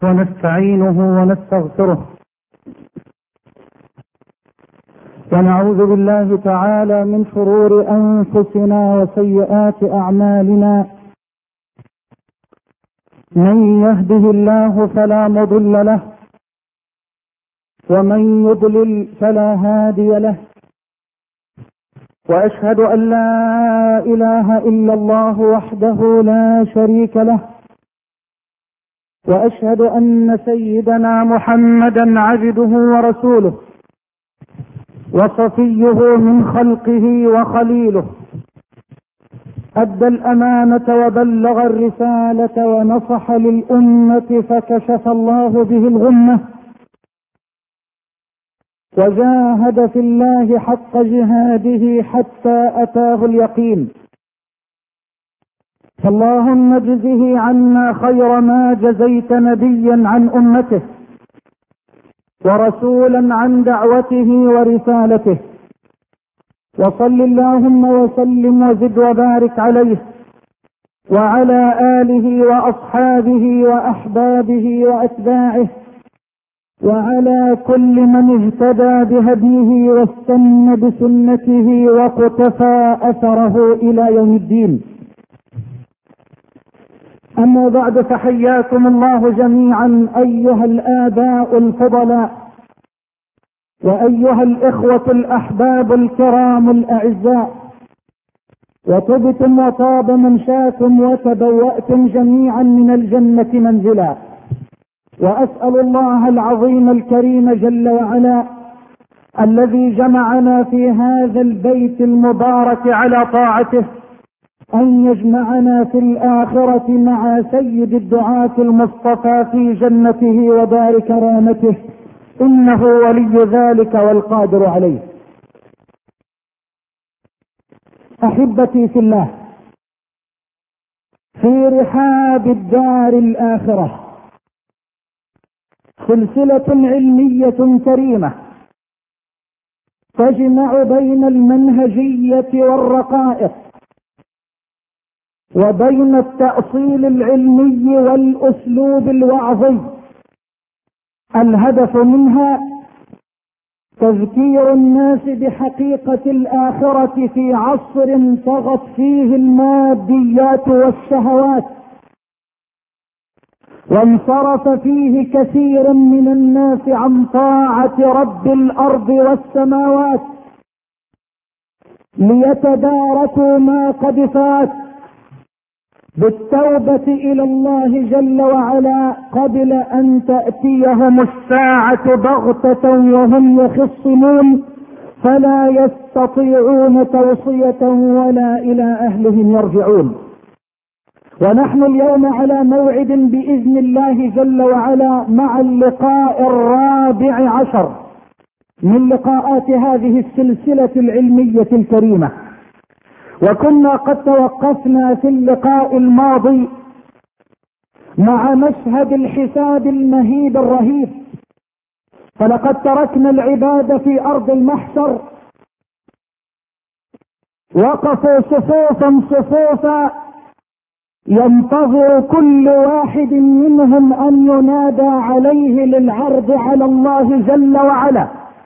ونستعينه ونستغفره ونعوذ بالله تعالى من شرور أنفسنا وسيئات أعمالنا. من يهده الله فلا مضل له ومن يضلل فلا هادي له، وأشهد أن لا إله إلا الله وحده لا شريك له، وأشهد أن سيدنا محمدا عبده ورسوله وصفيه من خلقه وخليله، أدى الأمانة وبلغ الرسالة ونصح للأمة فكشف الله به الغمة، وجاهد في الله حق جهاده حتى أتاه اليقين. فاللهم اجزه عنا خير ما جزيت نبيا عن أمته ورسولا عن دعوته ورسالته، وصل اللهم وسلم وزد وبارك عليه وعلى آله وأصحابه وأحبابه وأتباعه وعلى كل من اهتدى بهديه واستنى بسنته وقتفى أثره إلى يوم الدين. أما بعد، فحياكم الله جميعا أيها الآباء الفضلاء وأيها الإخوة الأحباب الكرام الأعزاء، وطبتم وطاب ممشاكم وتبوأتم جميعا من الجنة منزلا. وأسأل الله العظيم الكريم جل وعلا الذي جمعنا في هذا البيت المبارك على طاعته أن يجمعنا في الآخرة مع سيد الدعاة المصطفى في جنته ودار كرامته، إنه ولي ذلك والقادر عليه. أحبتي في الله، في رحاب الدار الآخرة سلسلة علمية كريمة تجمع بين المنهجية والرقائق وبين التأصيل العلمي والأسلوب الوعظي. الهدف منها تذكير الناس بحقيقة الآخرة في عصر طغت فيه الماديات والشهوات، وانصرف فيه كثير من الناس عن طاعة رب الأرض والسماوات ليتداركوا ما قد فات بالتوبة إلى الله جل وعلا قبل أن تأتيهم الساعة بغتة وهم يخصمون، فلا يستطيعون توصية ولا إلى أهلهم يرجعون. ونحن اليوم على موعد بإذن الله جل وعلا مع اللقاء 14 من لقاءات هذه السلسلة العلمية الكريمة. وكنا قد توقفنا في اللقاء الماضي مع مشهد الحساب المهيب الرهيب، فلقد تركنا العباد في أرض المحشر وقفوا صفوفا ينتظر كل واحد منهم أن ينادى عليه للعرض على الله جل وعلا،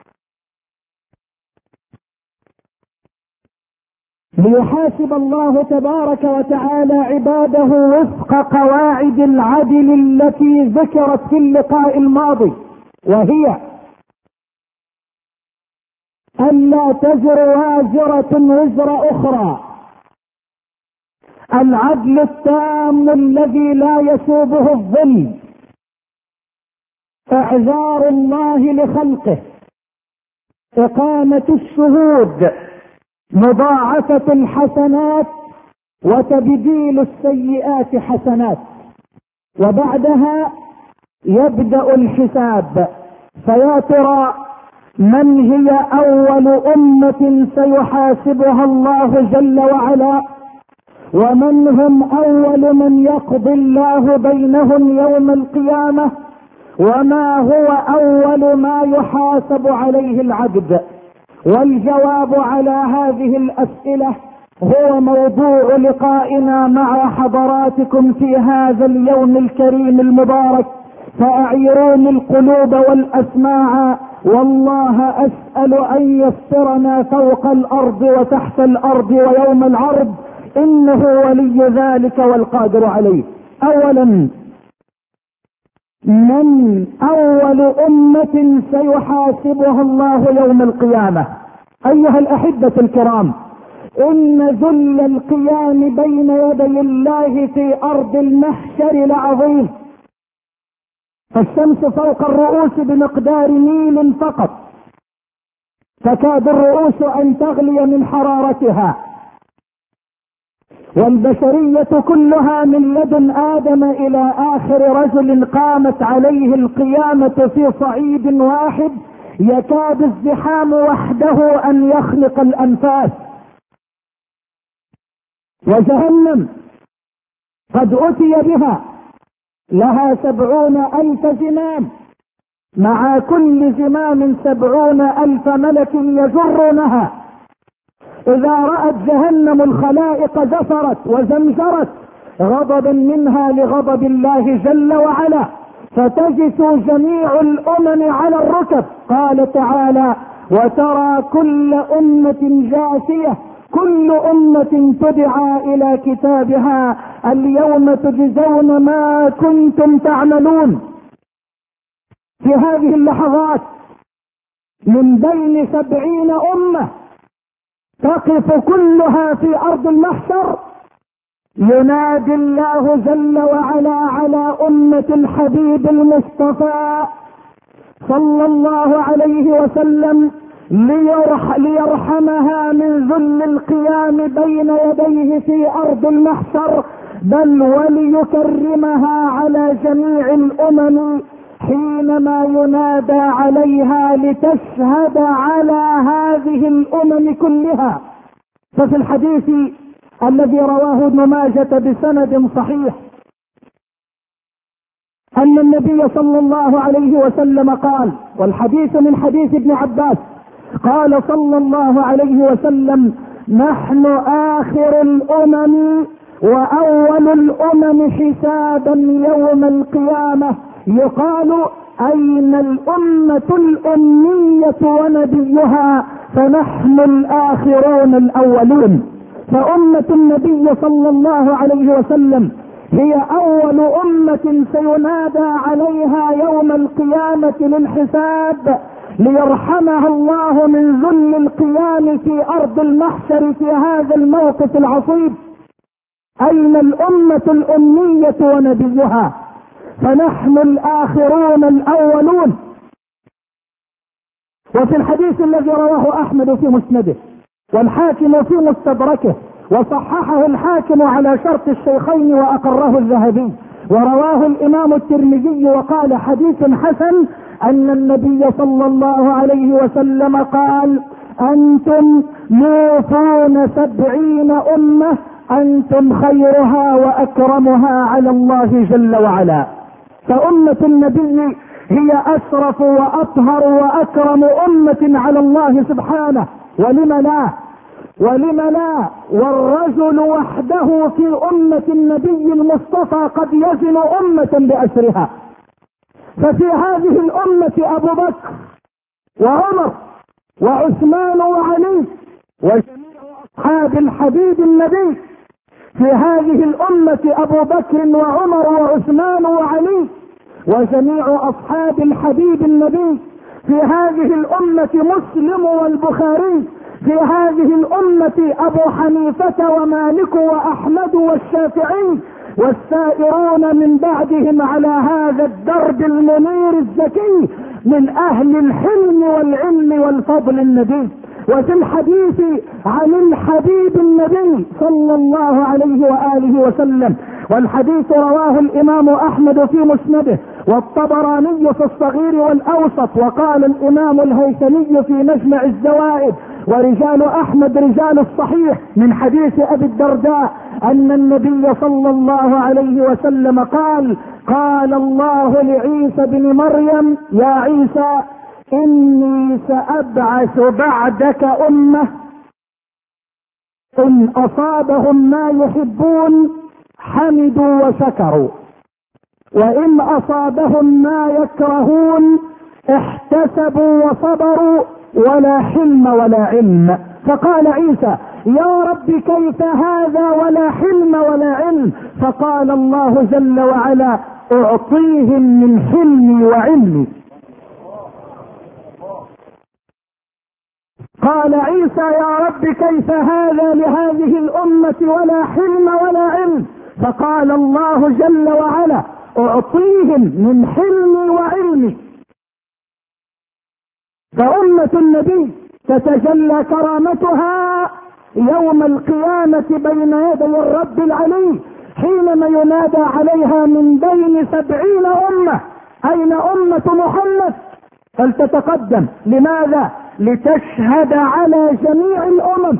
ليحاسب الله تبارك وتعالى عباده وفق قواعد العدل التي ذكرت في اللقاء الماضي، وهي ألا تزر وازرة وزر أخرى، العدل التام الذي لا يسوبه الظلم، إعذار الله لخلقه، إقامة الشهود، مضاعفة الحسنات وتبديل السيئات حسنات. وبعدها يبدأ الحساب، فيا ترى من هي أول أمة سيحاسبها الله جل وعلا، ومن هم أول من يقضي الله بينهم يوم القيامة، وما هو أول ما يحاسب عليه العبد؟ والجواب على هذه الأسئلة هو موضوع لقائنا مع حضراتكم في هذا اليوم الكريم المبارك فأعيروني القلوب والأسماع، والله أسأل أن يسترنا فوق الأرض وتحت الأرض ويوم العرض، إنه ولي ذلك والقادر عليه. أولا، من أول أمة سيحاسبها الله يوم القيامة؟ أيها الأحبة الكرام، إن ذل القيام بين يدي الله في أرض المحشر لعظيم. فالشمس فوق الرؤوس بمقدار ميل فقط، تكاد الرؤوس أن تغلي من حرارتها، والبشرية كلها من لدن آدم إلى آخر رجل قامت عليه القيامة في صعيد واحد، يكاد الزحام وحده أن يخلق الأنفاس. وجهنم قد أتي بها، لها 70,000 زمام، مع كل زمام 70,000 ملك يجرونها. إذا رأت جهنم الخلائق زفرت وزمجرت غضبا منها لغضب الله جل وعلا، فتجث جميع الأمم على الركب. قال تعالى: وترى كل أمة جاثية، كل أمة تدعى إلى كتابها اليوم تجزون ما كنتم تعملون. في هذه اللحظات من بين 70 أمة تقف كلها في أرض المحشر، ينادي الله جل وعلا على أمة الحبيب المصطفى صلى الله عليه وسلم ليرحمها من ذل القيام بين يديه في أرض المحشر، بل وليكرمها على جميع الأمم حينما ينادى عليها لتشهد على هذه الأمم كلها. ففي الحديث الذي رواه ابن ماجة بسند صحيح أن النبي صلى الله عليه وسلم قال، والحديث من حديث ابن عباس، قال صلى الله عليه وسلم: نحن آخر الأمم وأول الأمم حسابا يوم القيامة. يقال: أين الأمة الأمية ونبيها؟ فنحن الآخرون الأولون. فأمة النبي صلى الله عليه وسلم هي أول أمة سينادى عليها يوم القيامة للحساب، ليرحمها الله من ذل القيام في أرض المحشر في هذا الموقف العصيب. أين الأمة الأمية ونبيها؟ فنحن الآخرون الأولون. وفي الحديث الذي رواه أحمد في مسنده والحاكم في مستدركه، وصححه الحاكم على شرط الشيخين وأقره الذهبي، ورواه الإمام الترمذي وقال حديث حسن، أن النبي صلى الله عليه وسلم قال: أنتم موفون 70 أمة، أنتم خيرها وأكرمها على الله جل وعلا. فأمة النبي هي أشرف وأطهر وأكرم أمة على الله سبحانه. ولم لا والرجل وحده في أمة النبي المصطفى قد يزن أمة بأسرها. ففي هذه الأمة أبو بكر وعمر وعثمان وعلي وجميع أصحاب الحبيب النبي. في هذه الأمة أبو بكر وعمر وعثمان وعلي وجميع أصحاب الحبيب النبي. في هذه الأمة مسلم والبخاري. في هذه الأمة أبو حنيفة ومالك وأحمد والشافعي والسائرون من بعدهم على هذا الدرب المنير الزكي من أهل الحلم والعلم والفضل النبي. وفي الحديث عن الحبيب النبي صلى الله عليه وآله وسلم، والحديث رواه الإمام أحمد في مسنده والطبراني في الصغير والأوسط، وقال الإمام الهيثمي في مجمع الزوائد: ورجال أحمد رجال الصحيح، من حديث أبي الدرداء أن النبي صلى الله عليه وسلم قال: قال الله لعيسى بن مريم: يا عيسى إني سأبعث بعدك أمة إن أصابهم ما يحبون حمدوا وشكروا، وإن أصابهم ما يكرهون احتسبوا وصبروا ولا حلم ولا علم. فقال عيسى: يا رب كيف هذا ولا حلم ولا علم؟ فقال الله جل وعلا: أعطيهم من حلمي وعلمي. قال عيسى: يا رب كيف هذا لهذه الأمة ولا حلم ولا علم؟ فقال الله جل وعلا: أعطيهم من حلمي وعلمي. فأمة النبي تتجلى كرامتها يوم القيامة بين يدي الرب العلي، حينما ينادى عليها من بين 70 أمة: أين أمة محمد؟ فلتتقدم. لماذا؟ لتشهد على جميع الأمم،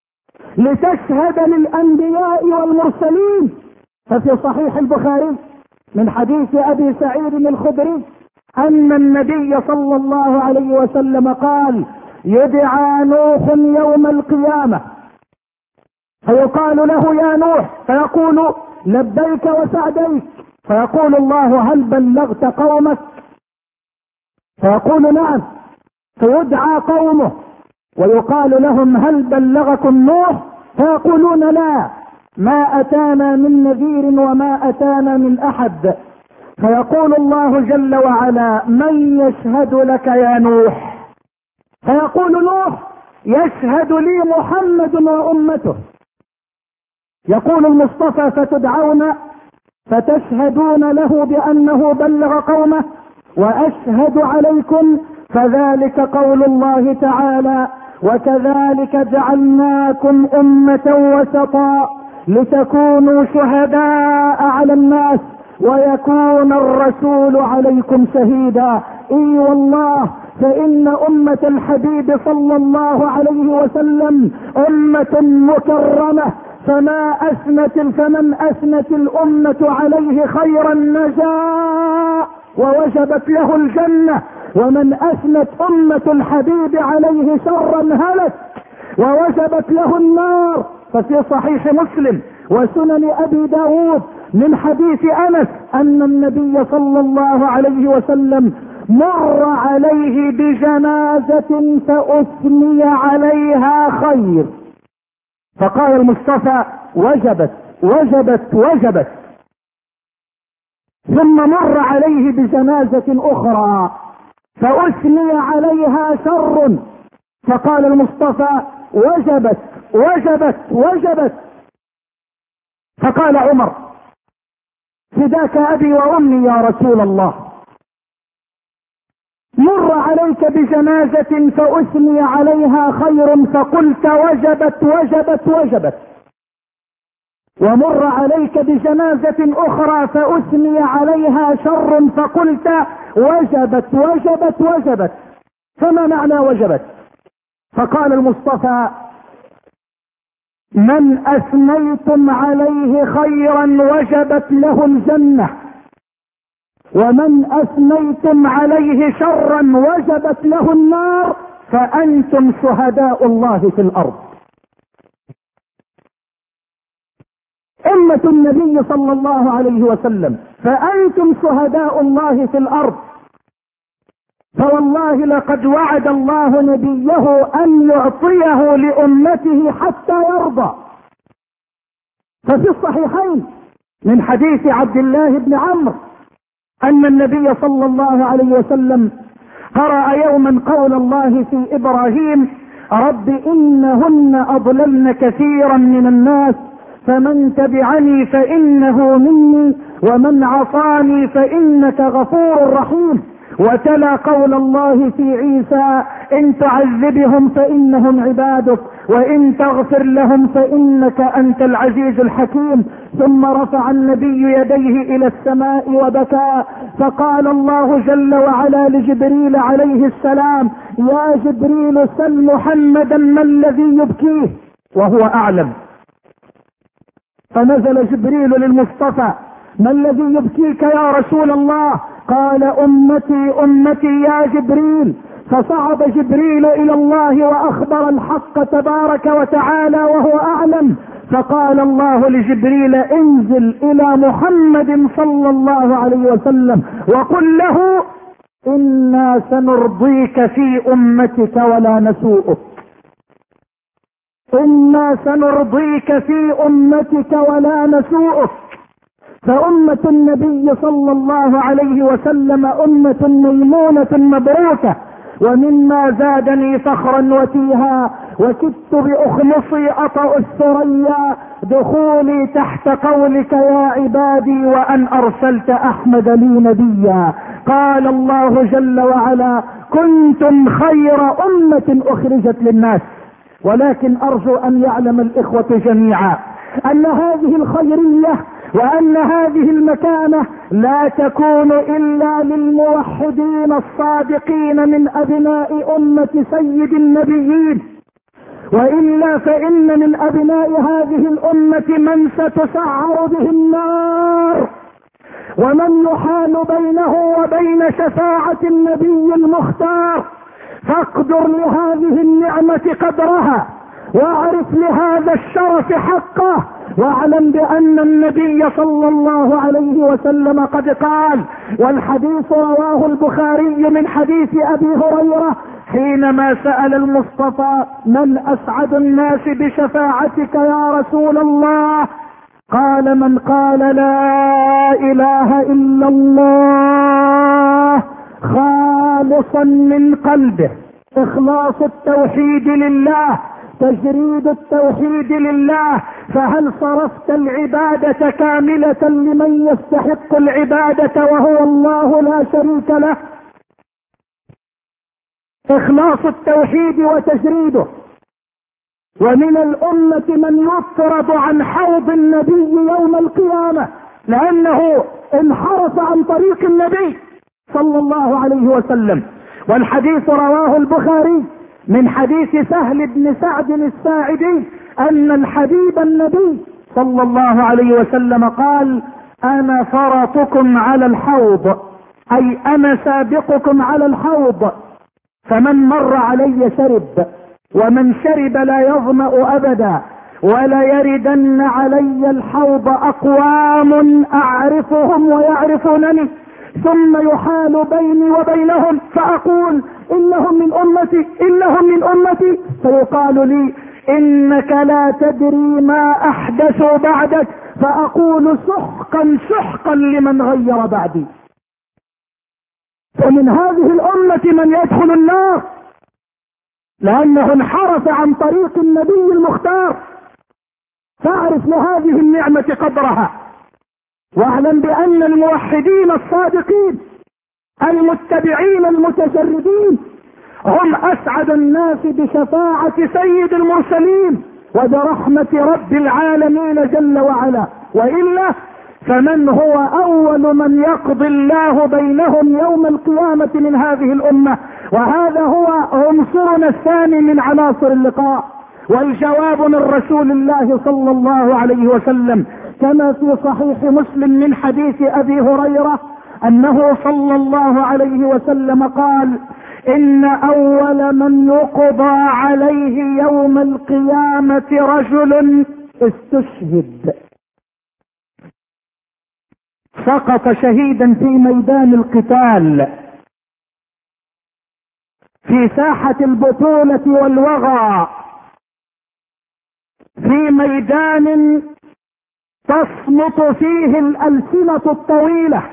لتشهد للأنبياء والمرسلين. ففي صحيح البخاري من حديث أبي سعيد الخدري أن النبي صلى الله عليه وسلم قال: يدعى نوح يوم القيامة فيقال له: يا نوح، فيقول: لبيك وسعديك. فيقول الله: هل بلغت قومك؟ فيقول: نعم. فيدعى قومه ويقال لهم: هل بلغكم نوح؟ فيقولون: لا، ما أتانا من نذير وما أتانا من أحد. فيقول الله جل وعلا: من يشهد لك يا نوح؟ فيقول نوح: يشهد لي محمد وأمته. يقول المصطفى: فتدعون فتشهدون له بأنه بلغ قومه وأشهد عليكم، فذلك قول الله تعالى: وكذلك جعلناكم أمة وسطا لتكونوا شهداء على الناس ويكون الرسول عليكم شهيدا. اي والله، فإن أمة الحبيب صلى الله عليه وسلم أمة مكرمة، فمن أثنت الأمة عليه خيرا نجا ووجبت له الجنة، ومن أثنت أمة الحبيب عليه شرا هلك ووجبت له النار. ففي صحيح مسلم وسنن أبي داود من حديث أنس أن النبي صلى الله عليه وسلم مر عليه بجنازة فأثني عليها خير، فقال المصطفى: وجبت وجبت وجبت. ثم مر عليه بجنازة أخرى فأثني عليها شر، فقال المصطفى: وجبت وجبت وجبت. فقال عمر: فداك أبي وأمي يا رسول الله، مر عليك بجنازة فأثني عليها خير فقلت وجبت وجبت وجبت، ومر عليك بجنازة أخرى فأثني عليها شر فقلت وجبت وجبت وجبت، فما معنى وجبت؟ فقال المصطفى: من أثنيتم عليه خيرا وجبت له الجنة، ومن أثنيتم عليه شرا وجبت له النار، فأنتم شهداء الله في الأرض. أمة النبي صلى الله عليه وسلم، فأنتم شهداء الله في الأرض. فوالله لقد وعد الله نبيه أن يعطيه لأمته حتى يرضى. ففي الصحيحين من حديث عبد الله بن عمرو أن النبي صلى الله عليه وسلم قرأ يوما قول الله في إبراهيم: رب إنهن أضللن كثيرا من الناس فمن تبعني فإنه مني ومن عصاني فإنك غفور رحيم. وتلا قول الله في عيسى: إن تعذبهم فإنهم عبادك وإن تغفر لهم فإنك أنت العزيز الحكيم. ثم رفع النبي يديه إلى السماء وبكى، فقال الله جل وعلا لجبريل عليه السلام: يا جبريل سل محمدا ما الذي يبكيه، وهو أعلم. فنزل جبريل للمصطفى: ما الذي يبكيك يا رسول الله؟ قال: أمتي أمتي يا جبريل. فصعد جبريل إلى الله وأخبر الحق تبارك وتعالى وهو أعلم، فقال الله لجبريل انزل الى محمد صلى الله عليه وسلم وقل له انا سنرضيك في امتك ولا نسوءك. انا سنرضيك في امتك ولا نسوءك. فأمة النبي صلى الله عليه وسلم أمة ميمونة مبروكة. ومما زادني فخرا وتيها وكدت بأخلصي أطأ الثريا دخولي تحت قولك يا عبادي وأن أرسلت أحمد لي نبيا. قال الله جل وعلا كنتم خير أمة أخرجت للناس. ولكن أرجو أن يعلم الإخوة جميعا أن هذه الخيرية وأن هذه المكانة لا تكون إلا للموحدين الصادقين من أبناء أمة سيد النبيين، وإلا فإن من أبناء هذه الأمة من ستسعر به النار، ومن يحال بينه وبين شفاعة النبي المختار. فاقدر لهذه النعمة قدرها، واعرف لهذا الشرف حقه، واعلم بأن النبي صلى الله عليه وسلم قد قال، والحديث رواه البخاري من حديث أبي هريرة حينما سأل المصطفى من أسعد الناس بشفاعتك يا رسول الله؟ قال من قال لا إله إلا الله خالصا من قلبه، إخلاص التوحيد لله، تجريد التوحيد لله. فهل صرفت العبادة كاملة لمن يستحق العبادة وهو الله لا شريك له؟ إخلاص التوحيد وتجريده. ومن الأمة من يطرد عن حوض النبي يوم القيامة لأنه انحرف عن طريق النبي صلى الله عليه وسلم. والحديث رواه البخاري من حديث سهل بن سعد الساعدي أن الحبيب النبي صلى الله عليه وسلم قال أنا فرطكم على الحوض، أي أنا سابقكم على الحوض، فمن مر علي شرب، ومن شرب لا يظمأ أبدا، ولا يردن علي الحوض أقوام أعرفهم ويعرفونني ثم يحال بيني وبينهم فأقول إنهم من أمتي إنهم من أمتي، فيقال لي إنك لا تدري ما أحدثوا بعدك، فأقول سحقا سحقا لمن غير بعدي. ومن هذه الأمة من يدخل النار لأنه انحرف عن طريق النبي المختار. فاعرف لهذه النعمة قدرها، واعلم بأن الموحدين الصادقين المتبعين المتجردين هم أسعد الناس بشفاعة سيد المرسلين وبرحمة رب العالمين جل وعلا. وإلا فمن هو أول من يقضي الله بينهم يوم القيامة من هذه الأمة؟ وهذا هو عنصرنا الثاني من عناصر اللقاء، والجواب من رسول الله صلى الله عليه وسلم كما في صحيح مسلم من حديث أبي هريرة أنه صلى الله عليه وسلم قال إن أول من يقضى عليه يوم القيامة رجل استشهد، سقط شهيدا في ميدان القتال في ساحة البطولة والوغى، في ميدان تصمت فيه الألسنة الطويلة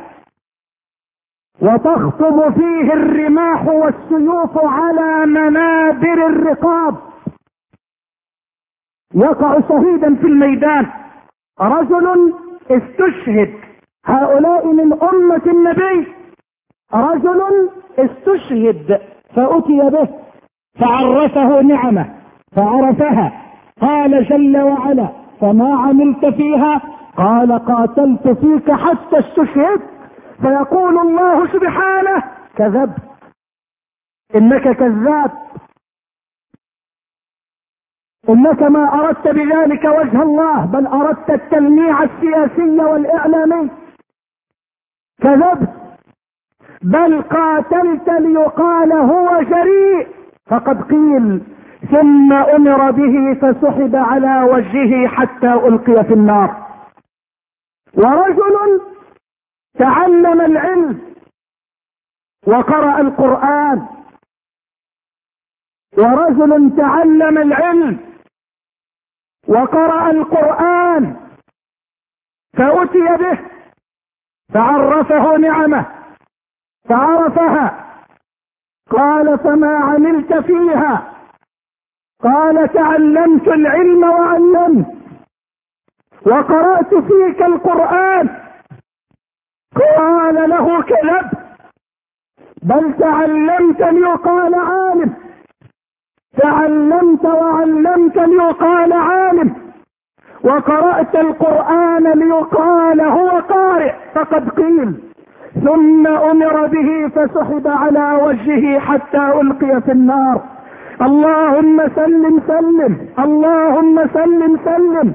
وتخطب فيه الرماح والسيوف على منابر الرقاب، يقع شهيدا في الميدان. رجل استشهد، هؤلاء من أمة النبي. رجل استشهد فأتي به فعرفه نعمه فعرفها، قال جل وعلا فما عملت فيها؟ قال قاتلت فيك حتى استشهدت. فيقول الله سبحانه كذبت، إنك كذاب، إنك ما أردت بذلك وجه الله بل أردت التلميع السياسي والإعلامي. كذبت، بل قاتلت ليقال هو جريء، فقد قيل ثم امر به فسحب على وجهه حتى القي في النار. ورجل تعلم العلم وقرأ القرآن، ورجل تعلم العلم وقرأ القرآن فأتي به فعرفه نعمه فعرفها، قال فما عملت فيها؟ قال تعلمت العلم وعلمت وقرأت فيك القرآن. قال له كذب، بل تعلمت ليقال عالم، تعلمت وعلمت ليقال عالم، وقرأت القرآن ليقال هو قارئ فقد قيل. ثم امر به فسحب على وجهه حتى القي في النار. اللهم سلم سلم، اللهم سلم سلم.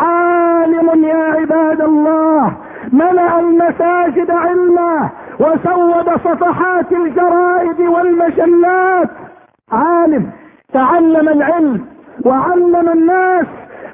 عالم يا عباد الله ملأ المساجد علما وسود صفحات الجرائد والمجلات، عالم تعلم العلم وعلم الناس،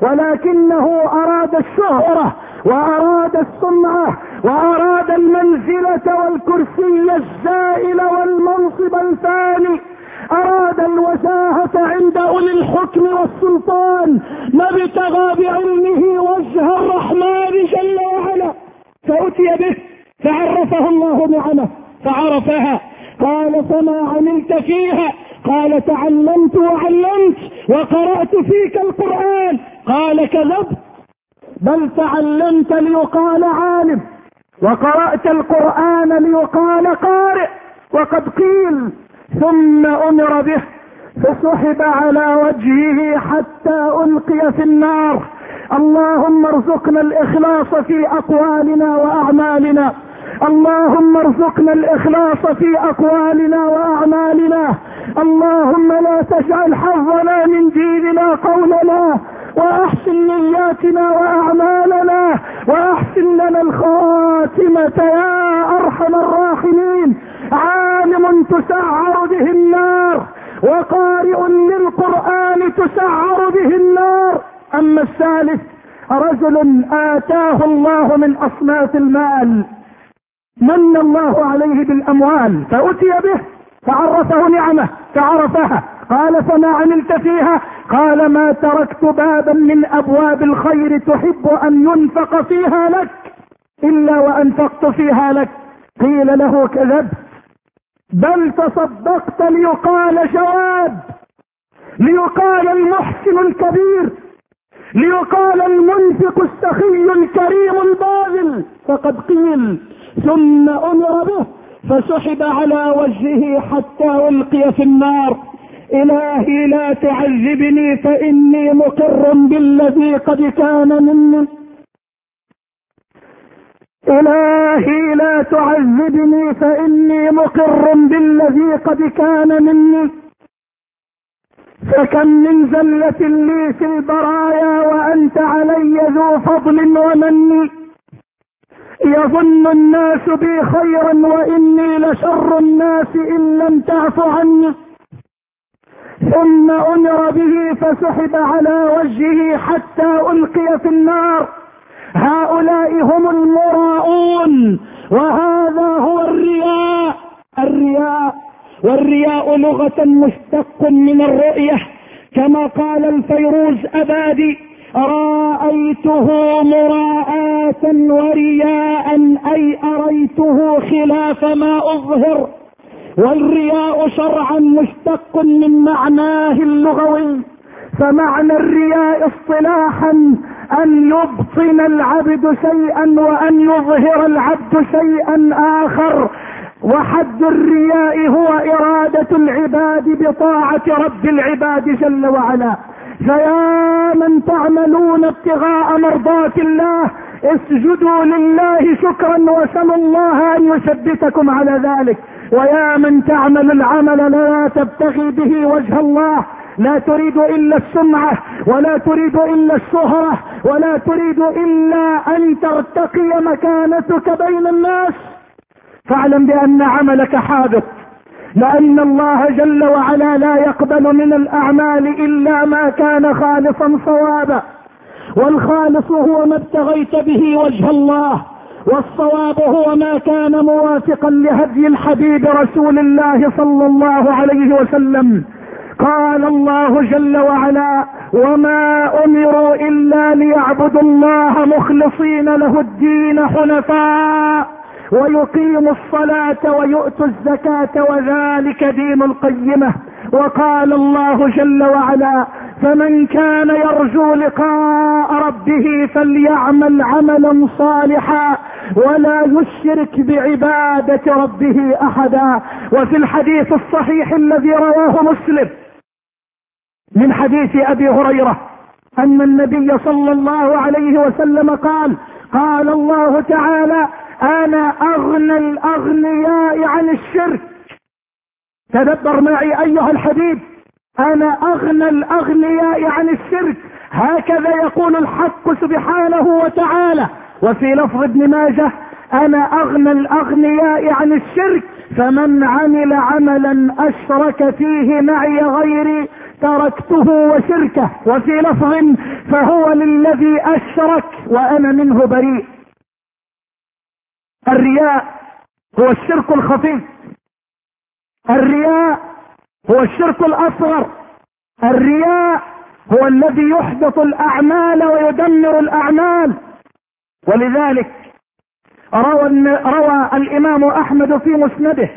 ولكنه اراد الشهرة واراد السمعة واراد المنزلة والكرسي الزائل والمنصب الفاني، اراد الوجاهة عند اولي الحكم والسلطان، ما ابتغى بعلمه وجه الرحمن جل وعلا. فأتي به فعرفه الله نعمه فعرفها، قال فما عملت فيها؟ قال تعلمت وعلمت وقرأت فيك القرآن. قال كذبت، بل تعلمت ليقال عالم وقرأت القرآن ليقال قارئ وقد قيل. ثم امر به فسحب على وجهه حتى القي في النار. اللهم ارزقنا الاخلاص في اقوالنا واعمالنا، اللهم ارزقنا الاخلاص في اقوالنا واعمالنا، اللهم لا تجعل حظنا من ديننا قولنا، واحسن نياتنا واعمالنا، واحسن لنا الخاتمة يا ارحم الراحمين. عالم تسعر به النار وقارئ للقرآن تسعر به النار. اما الثالث رجل اتاه الله من اصناف المال، من الله عليه بالاموال، فاتي به فعرفه نعمه فعرفها، قال فما عملت فيها؟ قال ما تركت بابا من ابواب الخير تحب ان ينفق فيها لك الا وانفقت فيها لك. قيل له كذبت، بل تصدقت ليقال جواد، ليقال المحسن الكبير، ليقال المنفق السخي الكريم الباذل فقد قيل. ثم امر به فسحب على وجهه حتى القي في النار. الهي لا تعذبني فاني مقر بالذي قد كان مني، الهي لا تعذبني فاني مقر بالذي قد كان مني. فكم من زلة لي في البرايا وانت علي ذو فضل ومن، يظن الناس بي خيرا واني لشر الناس ان لم تعف عني. ثم امر به فسحب على وجهه حتى القي في النار. هؤلاء هم المراؤون، وهذا هو الرياء. الرياء والرياء لغة مشتق من الرؤية، كما قال الفيروز أبادي: رأيته مراءة ورياء، أي أريته خلاف ما أظهر. والرياء شرعا مشتق من معناه اللغوي، فمعنى الرياء اصطلاحا أن يبطن العبد شيئا وأن يظهر العبد شيئا آخر. وحد الرياء هو إرادة العباد بطاعة رب العباد جل وعلا. فيا من تعملون ابتغاء مرضات الله اسجدوا لله شكرا وسلوا الله أن يثبتكم على ذلك. ويا من تعمل العمل لا تبتغي به وجه الله، لا تريد إلا السمعة ولا تريد إلا الشهرة ولا تريد إلا أن ترتقي مكانتك بين الناس، فاعلم بأن عملك حابط، لأن الله جل وعلا لا يقبل من الأعمال إلا ما كان خالصا صوابا، والخالص هو ما ابتغيت به وجه الله، والصواب هو ما كان موافقا لهدي الحبيب رسول الله صلى الله عليه وسلم. قال الله جل وعلا: وما أمروا إلا ليعبدوا الله مخلصين له الدين حنفاء ويقيموا الصلاة ويؤتوا الزكاة وذلك دين القيمة. وقال الله جل وعلا: فمن كان يرجو لقاء ربه فليعمل عملا صالحا ولا يشرك بعبادة ربه أحدا. وفي الحديث الصحيح الذي رواه مسلم من حديث أبي هريرة أن النبي صلى الله عليه وسلم قال: قال الله تعالى: أنا أغنى الأغنياء عن الشرك. تدبر معي أيها الحبيب: أنا أغنى الأغنياء عن الشرك. هكذا يقول الحق سبحانه وتعالى. وفي لفظ ابن ماجه: أنا أغنى الأغنياء عن الشرك، فمن عمل عملا أشرك فيه معي غيري تركته وشركه. وفي لفظ: فهو للذي أشرك وأنا منه بريء. الرياء هو الشرك الخفي، الرياء هو الشرك الأصغر، الرياء هو الذي يحبط الأعمال ويدمر الأعمال. ولذلك روى الإمام أحمد في مسنده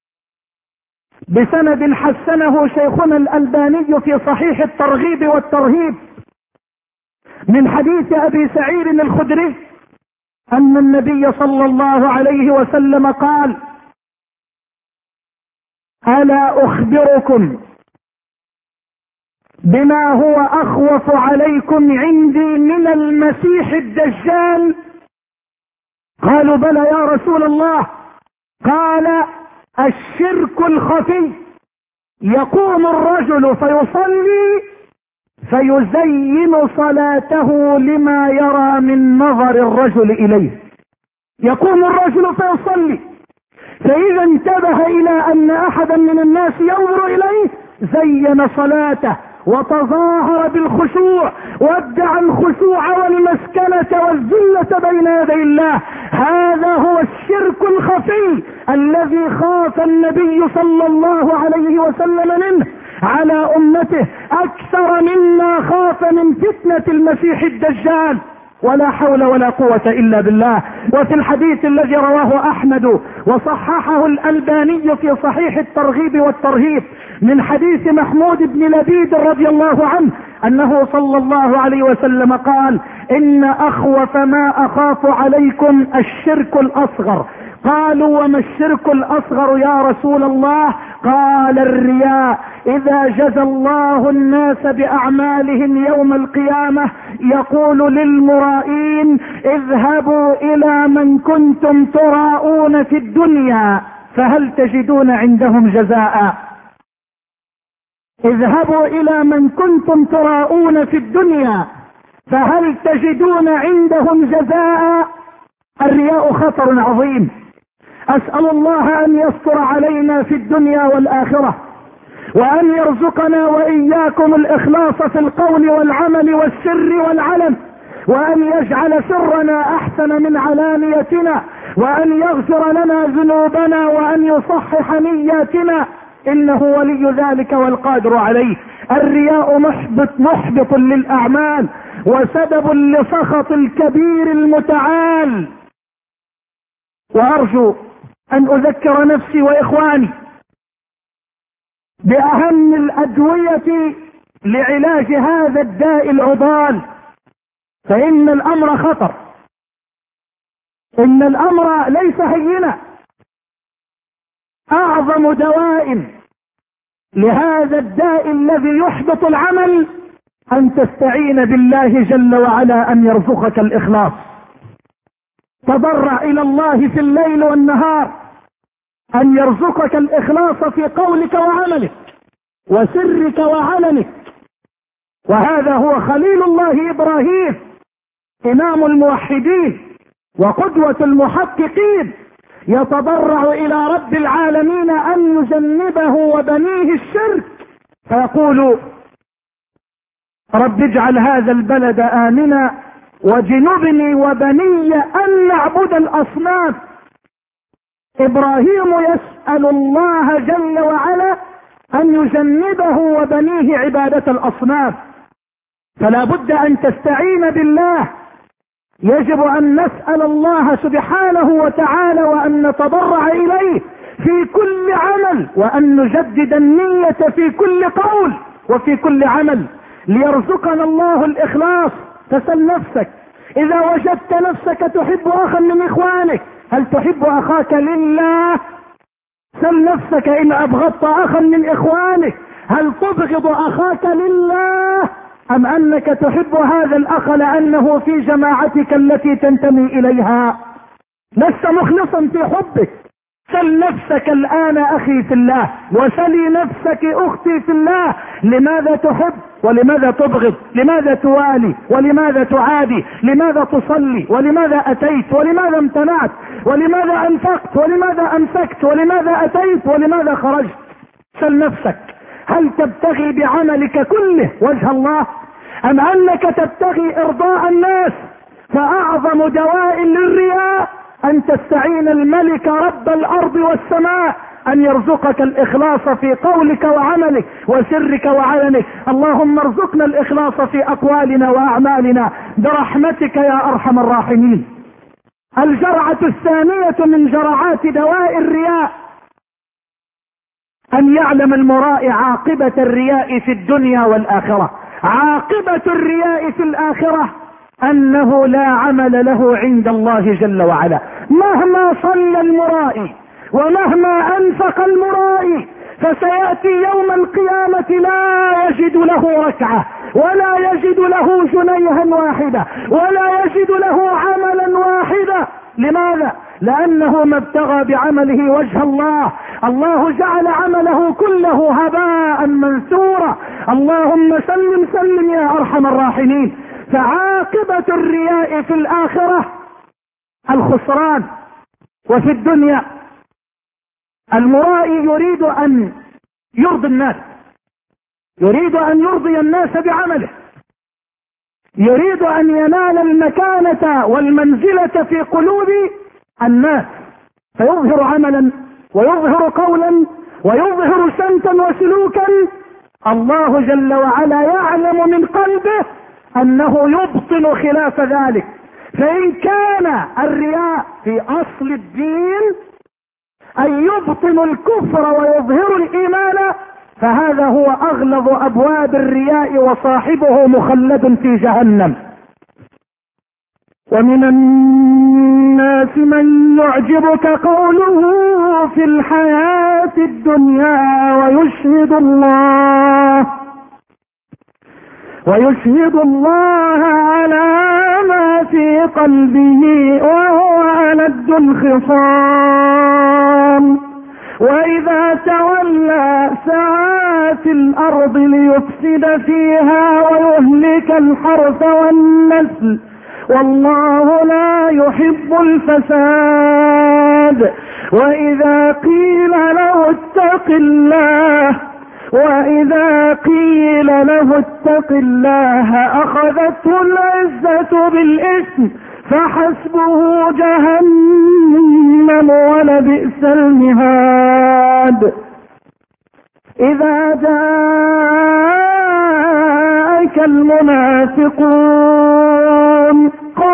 بسند حسنه شيخنا الألباني في صحيح الترغيب والترهيب من حديث أبي سعيد الخدري أن النبي صلى الله عليه وسلم قال: ألا أخبركم بما هو أخوف عليكم عندي من المسيح الدجال؟ قالوا: بلى يا رسول الله. قال: الشرك الخفي، يقوم الرجل فيصلي فيزين صلاته لما يرى من نظر الرجل إليه. يقوم الرجل فيصلي، فإذا انتبه إلى أن أحدا من الناس ينظر إليه زين صلاته وتظاهر بالخشوع وادعى الخشوع والمسكنة والذلة بين يدي الله. هذا هو الشرك الخفي الذي خاف النبي صلى الله عليه وسلم منه على أمته أكثر مما خاف من فتنة المسيح الدجال. ولا حول ولا قوة إلا بالله. وفي الحديث الذي رواه أحمد وصححه الألباني في صحيح الترغيب والترهيب من حديث محمود بن لبيد رضي الله عنه أنه صلى الله عليه وسلم قال: إن أخوف ما أخاف عليكم الشرك الأصغر. قالوا: وما الشرك الأصغر يا رسول الله؟ قال: الرياء. إذا جزى الله الناس بأعمالهم يوم القيامة يقول للمرائين: اذهبوا إلى من كنتم تراءون في الدنيا فهل تجدون عندهم جزاء. اذهبوا إلى من كنتم تراءون في الدنيا فهل تجدون عندهم جزاء. الرياء خطر عظيم. أسأل الله أن يستر علينا في الدنيا والآخرة، وأن يرزقنا وإياكم الإخلاص في القول والعمل والسر والعلن، وأن يجعل سرنا أحسن من علانيتنا، وأن يغفر لنا ذنوبنا، وأن يصحح نياتنا، إنه ولي ذلك والقادر عليه. الرياء محبط للأعمال وسبب لسخط الكبير المتعال. وأرجو أن أذكر نفسي وإخواني بأهم الأدوية لعلاج هذا الداء العضال، فإن الأمر خطر، إن الأمر ليس هينا. أعظم دواء لهذا الداء الذي يحبط العمل أن تستعين بالله جل وعلا أن يرزقك الإخلاص. تضرع إلى الله في الليل والنهار أن يرزقك الإخلاص في قولك وعملك وسرك وعلنك. وهذا هو خليل الله إبراهيم إمام الموحدين وقدوة المحققين، يتضرع إلى رب العالمين أن يجنب يجنبه وبنيه الشرك، فيقول رب اجعل هذا البلد آمنا وجنبني وبني أن نعبد الأصنام. إبراهيم يسأل الله جل وعلا أن يجنبه وبنيه عبادة الأصنام، فلا بد أن تستعين بالله. يجب أن نسأل الله سبحانه وتعالى وأن نتضرع إليه في كل عمل، وأن نجدد النية في كل قول وفي كل عمل، ليرزقنا الله الإخلاص. تسأل نفسك إذا وجدت نفسك تحب أخا من إخوانك، هل تحب أخاك لله؟ سل نفسك إن أبغضت أخا من إخوانك، هل تبغض أخاك لله، أم أنك تحب هذا الأخ لأنه في جماعتك التي تنتمي إليها؟ لست مخلصا في حبك. سل نفسك الآن أخي في الله، وسلي نفسك أختي في الله، لماذا تحب ولماذا تبغض؟ لماذا توالي ولماذا تعادي؟ لماذا تصلي ولماذا أتيت ولماذا امتنعت؟ ولماذا أنفقت ولماذا أمسكت؟ ولماذا أتيت ولماذا خرجت؟ سل نفسك، هل تبتغي بعملك كله وجه الله، أم أنك تبتغي إرضاء الناس؟ فأعظم دواء للرياء أن تستعين الملك رب الأرض والسماء أن يرزقك الإخلاص في قولك وعملك وسرك وعلنك. اللهم ارزقنا الإخلاص في أقوالنا وأعمالنا برحمتك يا أرحم الراحمين. الجرعة الثانية من جرعات دواء الرياء أن يعلم المرائي عاقبة الرياء في الدنيا والآخرة. عاقبة الرياء في الآخرة أنه لا عمل له عند الله جل وعلا، مهما صلى المرائي ومهما أنفق المرائي، فسيأتي يوم القيامة لا يجد له ركعة ولا يجد له جنيها واحدة ولا يجد له عملا واحدا. لماذا؟ لأنه ما ابتغى بعمله وجه الله. الله جعل عمله كله هباء منثورا. اللهم سلم سلم يا أرحم الراحمين. فعاقبة الرياء في الآخرة الخسران. وفي الدنيا المرائي يريد أن يرضي الناس، يريد أن يرضي الناس بعمله، يريد أن ينال المكانة والمنزلة في قلوب الناس، فيظهر عملا ويظهر قولا ويظهر سمتا وسلوكا. الله جل وعلا يعلم من قلبه أنه يبطن خلاف ذلك. فإن كان الرياء في أصل الدين أن يبطن الكفر ويظهر الإيمان، فهذا هو أغلظ أبواب الرياء وصاحبه مخلد في جهنم. ومن الناس من يعجبك قوله في الحياة الدنيا ويشهد الله على ما في قلبه وهو ألد الخصام، وإذا تولى سعى في الأرض ليفسد فيها ويهلك الحرث والنسل والله لا يحب الفساد. وإذا قيل له اتق الله أخذته العزة بالإثم فحسبه جهنم ولبئس المهاد. إذا جاءك المنافقون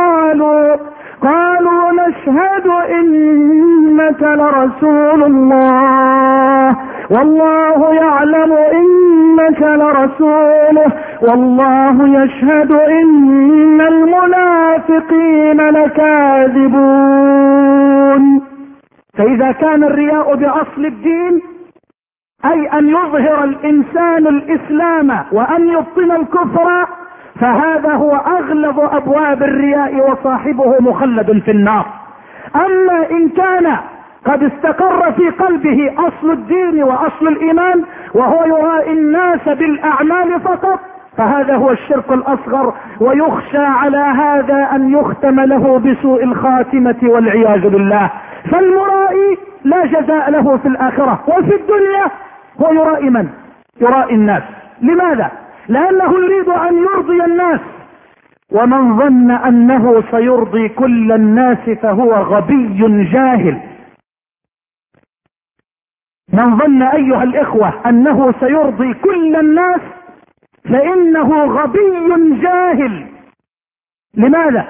قالوا نشهد إنك لرسول الله والله يعلم إنك لرسوله والله يشهد إن المنافقين لكاذبون. فإذا كان الرياء بأصل الدين أي أن يظهر الإنسان الإسلام وأن يبطن الكفر، فهذا هو أغلظ أبواب الرياء وصاحبه مخلد في النار. أما إن كان قد استقر في قلبه أصل الدين وأصل الإيمان وهو يرائي الناس بالأعمال فقط، فهذا هو الشرك الأصغر، ويخشى على هذا أن يختم له بسوء الخاتمة والعياذ بالله. فالمرائي لا جزاء له في الآخرة، وفي الدنيا هو يرائي من؟ يرائي الناس. لماذا؟ لأنه يريد أن يرضي الناس. ومن ظن أنه سيرضي كل الناس فهو غبي جاهل. من ظن أيها الإخوة أنه سيرضي كل الناس فإنه غبي جاهل. لماذا؟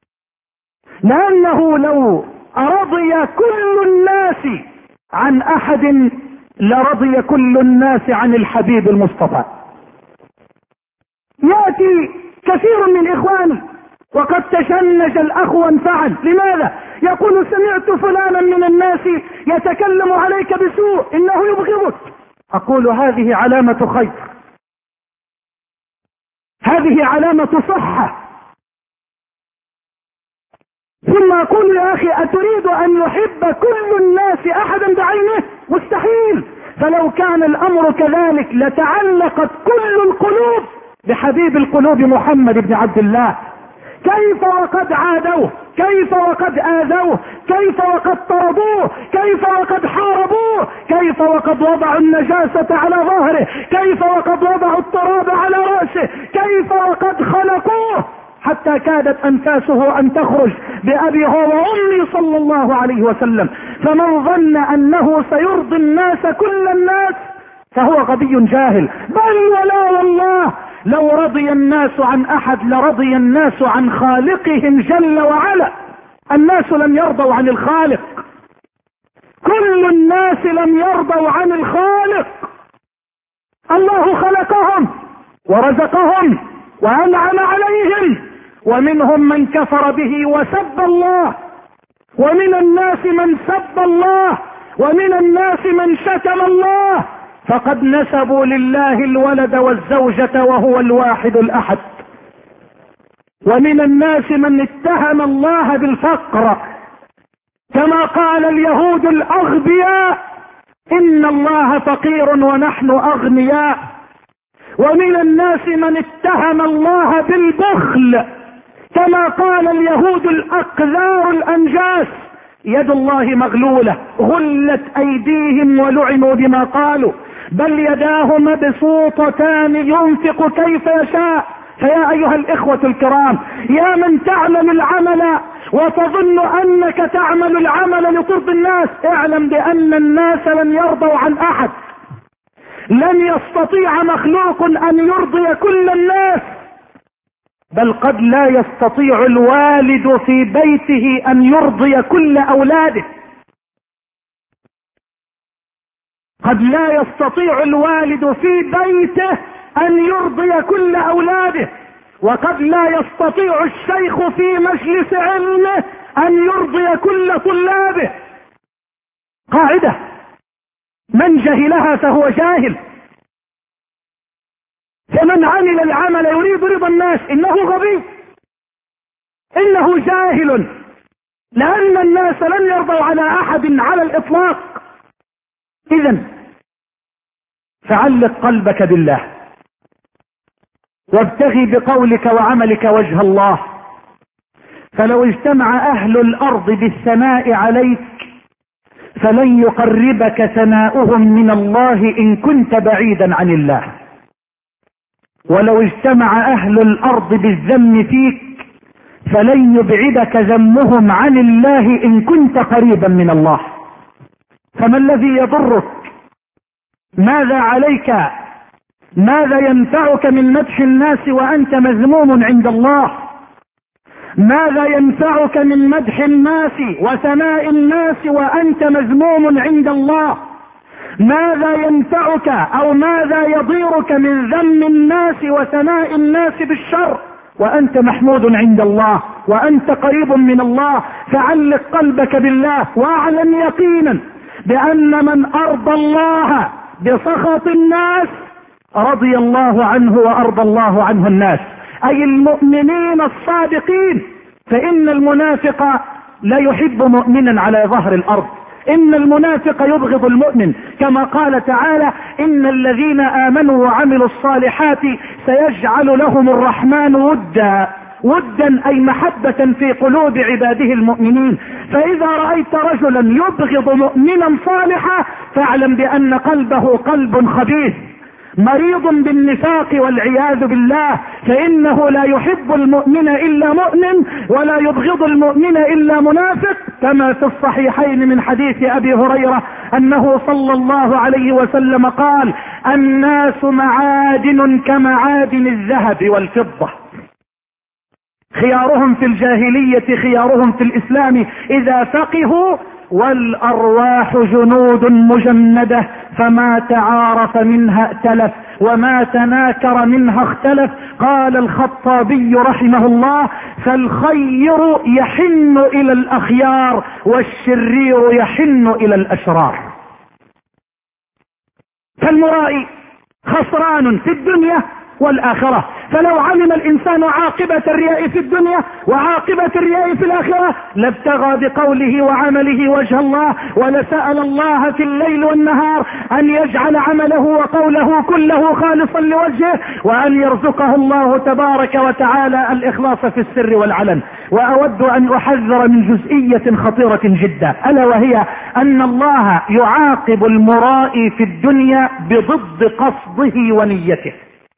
لأنه لو أرضي كل الناس عن أحد لرضي كل الناس عن الحبيب المصطفى. يأتي كثير من إخواني وقد تشنج الأخ وانفعل. لماذا؟ يقول سمعت فلانا من الناس يتكلم عليك بسوء، إنه يبغضك. أقول هذه علامة خير، هذه علامة صحة. ثم أقول يا أخي أتريد أن يحب كل الناس أحدا بعينه؟ مستحيل. فلو كان الأمر كذلك لتعلقت كل القلوب بحبيب القلوب محمد بن عبد الله. كيف وقد عادوه، كيف وقد آذوه، كيف وقد طردوه، كيف وقد حاربوه، كيف وقد وضعوا النجاسة على ظهره، كيف وقد وضعوا التراب على رأسه، كيف وقد خلقوه حتى كادت أنفاسه أن تخرج بأبي هو وأمي صلى الله عليه وسلم. فمن ظن أنه سيرضي الناس كل الناس فهو غبي جاهل. بل ولا والله لو رضي الناس عن أحد لرضي الناس عن خالقهم جل وعلا. الناس لم يرضوا عن الخالق، كل الناس لم يرضوا عن الخالق. الله خلقهم ورزقهم وأنعم عليهم، ومنهم من كفر به وسب الله، ومن الناس من سب الله، ومن الناس من شتم الله، فقد نسبوا لله الولد والزوجة وهو الواحد الأحد. ومن الناس من اتهم الله بالفقر كما قال اليهود الأغبياء إن الله فقير ونحن أغنياء. ومن الناس من اتهم الله بالبخل كما قال اليهود الأقذار الأنجاس يد الله مغلولة غلت أيديهم ولعنوا بما قالوا بل يداه مبسوطتان ينفق كيف يشاء. فيا أيها الإخوة الكرام، يا من تعمل العمل وتظن أنك تعمل العمل لترضي الناس، اعلم بأن الناس لن يرضوا عن أحد. لن يستطيع مخلوق أن يرضي كل الناس، بل قد لا يستطيع الوالد في بيته أن يرضي كل أولاده. قد لا يستطيع الوالد في بيته أن يرضي كل أولاده، وقد لا يستطيع الشيخ في مجلس علمه أن يرضي كل طلابه. قاعدة من جهلها فهو جاهل. فمن عمل العمل يريد رضا الناس إنه غبي، إنه جاهل، لأن الناس لن يرضوا على أحد على الإطلاق. إذن فعلق قلبك بالله وابتغي بقولك وعملك وجه الله. فلو اجتمع أهل الأرض بالثناء عليك فلن يقربك ثناؤهم من الله إن كنت بعيدا عن الله، ولو اجتمع أهل الأرض بالذم فيك فلن يبعدك ذمهم عن الله إن كنت قريبا من الله. فما الذي يضرك؟ ماذا عليك؟ ماذا ينفعك من مدح الناس وأنت مذموم عند الله؟ ماذا ينفعك من مدح الناس وثناء الناس وأنت مذموم عند الله؟ ماذا ينفعك أو ماذا يضيرك من ذم الناس وثناء الناس بالشر وأنت محمود عند الله وأنت قريب من الله؟ فعلق قلبك بالله واعلم يقينا بأن من أرضى الله بسخط الناس رضي الله عنه وأرضى الله عنه الناس، أي المؤمنين الصادقين. فإن المنافق لا يحب مؤمنا على ظهر الأرض، إن المنافق يبغض المؤمن، كما قال تعالى إن الذين آمنوا وعملوا الصالحات سيجعل لهم الرحمن ودا ودا أي محبة في قلوب عباده المؤمنين. فإذا رأيت رجلا يبغض مؤمنا صالحا فاعلم بأن قلبه قلب خبيث مريض بالنفاق والعياذ بالله، فإنه لا يحب المؤمن إلا مؤمن ولا يبغض المؤمن إلا منافق، كما في الصحيحين من حديث أبي هريرة أنه صلى الله عليه وسلم قال: الناس معادن كمعادن الذهب والفضة، خيارهم في الجاهلية خيارهم في الإسلام إذا فقهوا، والأرواح جنود مجندة، فما تعارف منها ائتلف وما تناكر منها اختلف. قال الخطابي رحمه الله: فالخير يحن إلى الأخيار والشرير يحن إلى الأشرار. فالمرائي خسران في الدنيا والآخرة. فلو علم الإنسان عاقبة الرياء في الدنيا وعاقبة الرياء في الآخرة لابتغى بقوله وعمله وجه الله، ولسأل الله في الليل والنهار أن يجعل عمله وقوله كله خالصا لوجهه، وأن يرزقه الله تبارك وتعالى الإخلاص في السر والعلن. وأود أن أحذر من جزئية خطيرة جدا، ألا وهي أن الله يعاقب المرائي في الدنيا بضد قصده ونيته.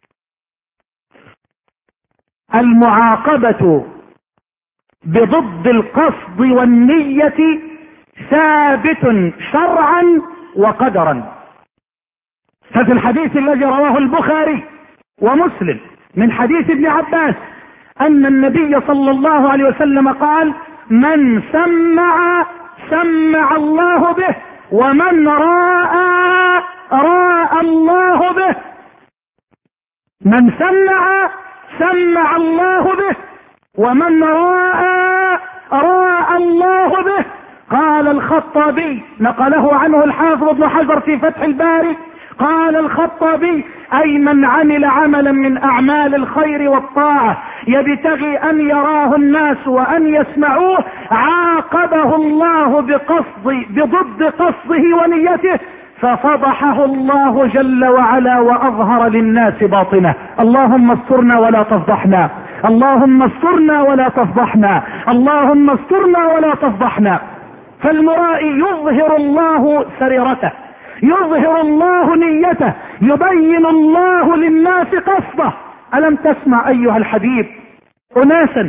المعاقبة بضد القصد والنية ثابت شرعا وقدرا. ففي الحديث الذي رواه البخاري ومسلم من حديث ابن عباس أن النبي صلى الله عليه وسلم قال: من سمع سمع الله به، ومن راى راى الله به. من سمع سمع الله به، ومن راى راى الله به. قال الخطابي، نقله عنه الحافظ ابن حجر في فتح الباري، قال الخطابي: أي من عمل عملا من أعمال الخير والطاعة يبتغي أن يراه الناس وأن يسمعوه، عاقبه الله بضد قصده ونيته، ففضحه الله جل وعلا وأظهر للناس باطنه. اللهم استرنا ولا تفضحنا، اللهم استرنا ولا تفضحنا، اللهم استرنا ولا تفضحنا. فالمرائي يظهر الله سريرته، يظهر الله نيته، يبين الله للناس قصده. ألم تسمع أيها الحبيب أناسا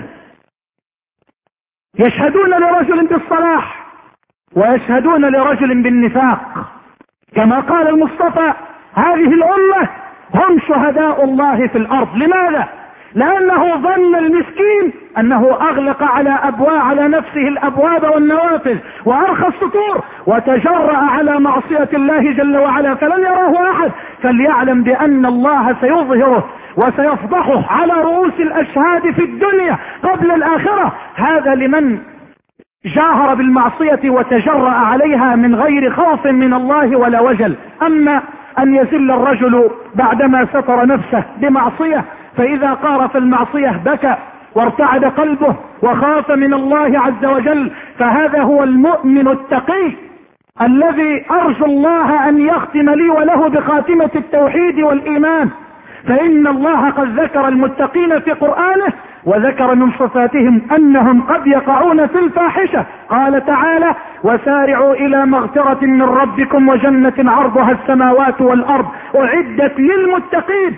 يشهدون لرجل بالصلاح ويشهدون لرجل بالنفاق، كما قال المصطفى: هذه الأمة هم شهداء الله في الأرض. لماذا؟ لأنه ظن المسكين أنه أغلق على نفسه الأبواب والنوافذ وأرخى السطور وتجرأ على معصية الله جل وعلا فلن يراه أحد. فليعلم بأن الله سيظهره وسيفضحه على رؤوس الأشهاد في الدنيا قبل الآخرة. هذا لمن جاهر بالمعصية وتجرأ عليها من غير خوف من الله ولا وجل. أما أن يزل الرجل بعدما ستر نفسه بمعصية، فإذا قارف المعصية بكى وارتعد قلبه وخاف من الله عز وجل، فهذا هو المؤمن التقي الذي أرجو الله أن يختم لي وله بخاتمة التوحيد والإيمان. فإن الله قد ذكر المتقين في قرآنه وذكر من صفاتهم أنهم قد يقعون في الفاحشة. قال تعالى: وسارعوا إلى مغفرة من ربكم وجنة عرضها السماوات والأرض أعدت للمتقين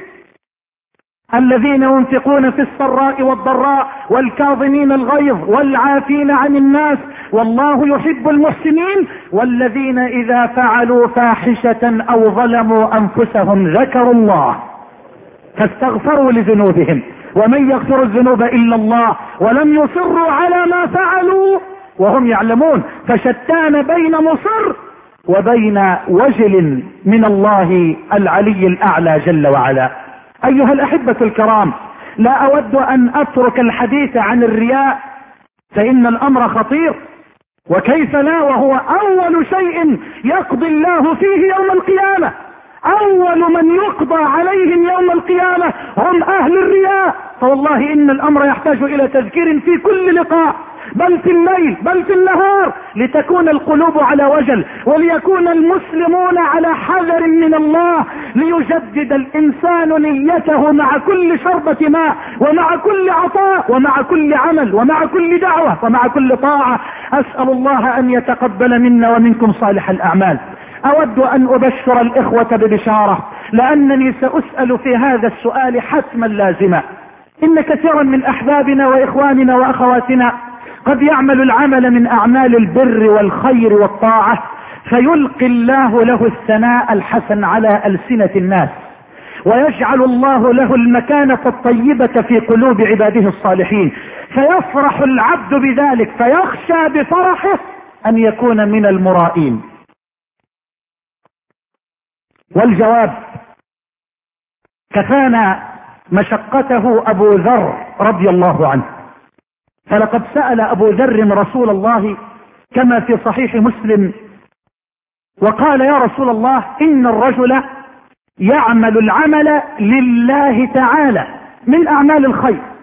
الذين ينفقون في السراء والضراء والكاظمين الغيظ والعافين عن الناس والله يحب المحسنين والذين إذا فعلوا فاحشة أو ظلموا أنفسهم ذكروا الله فاستغفروا لذنوبهم ومن يغفر الذنوب إلا الله ولم يصروا على ما فعلوا وهم يعلمون. فشتان بين مصر وبين وجل من الله العلي الأعلى جل وعلا. أيها الأحبة الكرام، لا أود أن أترك الحديث عن الرياء فإن الأمر خطير، وكيف لا وهو أول شيء يقضي الله فيه يوم القيامة. أول من يقضى عليهم يوم القيامة هم أهل الرياء. فوالله إن الأمر يحتاج إلى تذكير في كل لقاء، بل في الليل بل في النهار، لتكون القلوب على وجل وليكون المسلمون على حذر من الله ليجدد الإنسان نيته مع كل شربة ماء ومع كل عطاء ومع كل عمل ومع كل دعوة ومع كل طاعة. أسأل الله أن يتقبل منا ومنكم صالح الأعمال. أود أن أبشر الإخوة ببشارة، لأنني سأسأل في هذا السؤال حتما لازما. إن كثيرا من أحبابنا وإخواننا وأخواتنا قد يعمل العمل من أعمال البر والخير والطاعة، فيلقي الله له الثناء الحسن على ألسنة الناس، ويجعل الله له المكانة الطيبة في قلوب عباده الصالحين، فيفرح العبد بذلك، فيخشى بفرحه أن يكون من المرائين. والجواب: كفانا مشقته أبو ذر رضي الله عنه. فلقد سأل أبو ذر رسول الله كما في صحيح مسلم وقال: يا رسول الله، إن الرجل يعمل العمل لله تعالى من أعمال الخير،